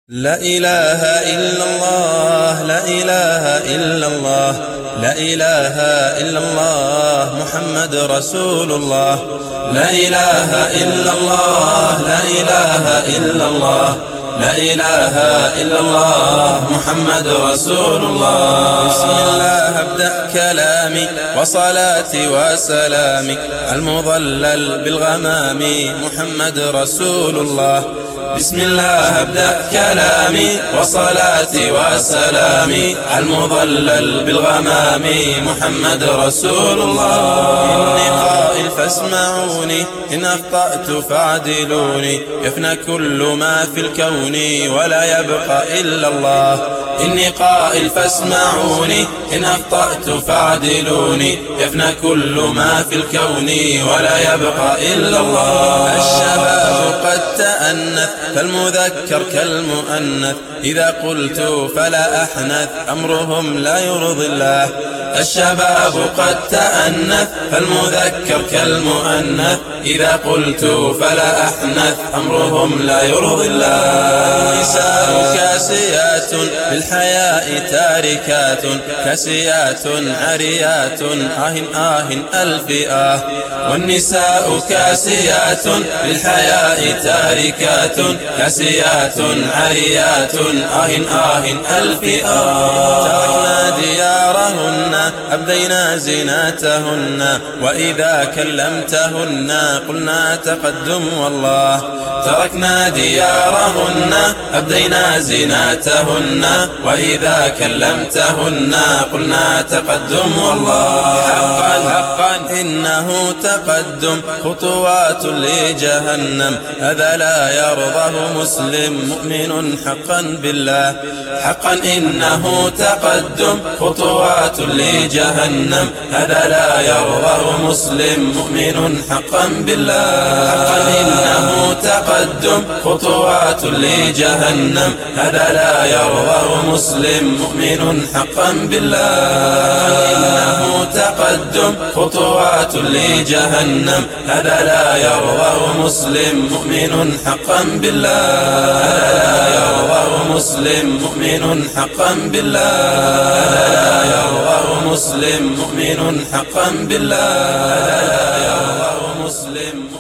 لا إله إلا الله لا إله إلا الله لا إله إلا الله محمد رسول الله لا إله إلا الله لا إله إلا الله لا إله إلا الله محمد رسول الله. بسم الله أبدأ كلامي وصلاتي وسلامي المظلل بالغمام محمد رسول الله. بسم الله أبدأ كلامي وصلاتي وسلامي المظلل بالغمام محمد رسول الله. إني قائل فاسمعوني إن أخطأت فاعدلوني يفنى كل ما في الكون ولا يبقى إلا الله. إني قائل فاسمعوني إن أخطأت فاعدلوني يفنى كل ما في الكون ولا يبقى إلا الله. الشباب قد تأنث فالمذكر كالمؤنث إذا قلت فلا أحنث أمرهم لا يرضي الله. الشباب قد تأنث فالمذكر كالمؤنث إذا قلت فلا أحنث أمرهم لا يرضي الله. النساء كاسيات بالحياء تاركات كاسيات عريات ألف والنساء كاسيات بالحياء تاركات كاسيات عريات ألف تركنا ديارهن أبدينا زيناتهن وإذا كلمتهن قلنا تقدم والله. تركنا ديارهن أبدينا زيناتهن وإذا كلمتهن قلنا تقدم والله. حقا إنه تقدم خطوات لجهنم هذا لا يرضاه مسلم مؤمن حقا بالله. حقا إنه تقدم خطوات لجهنم هذا لا يرضاه مسلم مؤمن حقا بالله. حقا إنه تقدم خطوات لجهنم هذا لا يرضاه مسلم مؤمن حقا بالله. إنه تقدم خطوات لجهنم هذا لا يرضاه مسلم مؤمن حقا بالله. لا يرضاه مسلم مؤمن حقا بالله. لا يرضاه مسلم مؤمن حقا بالله. لا يرضاه مسلم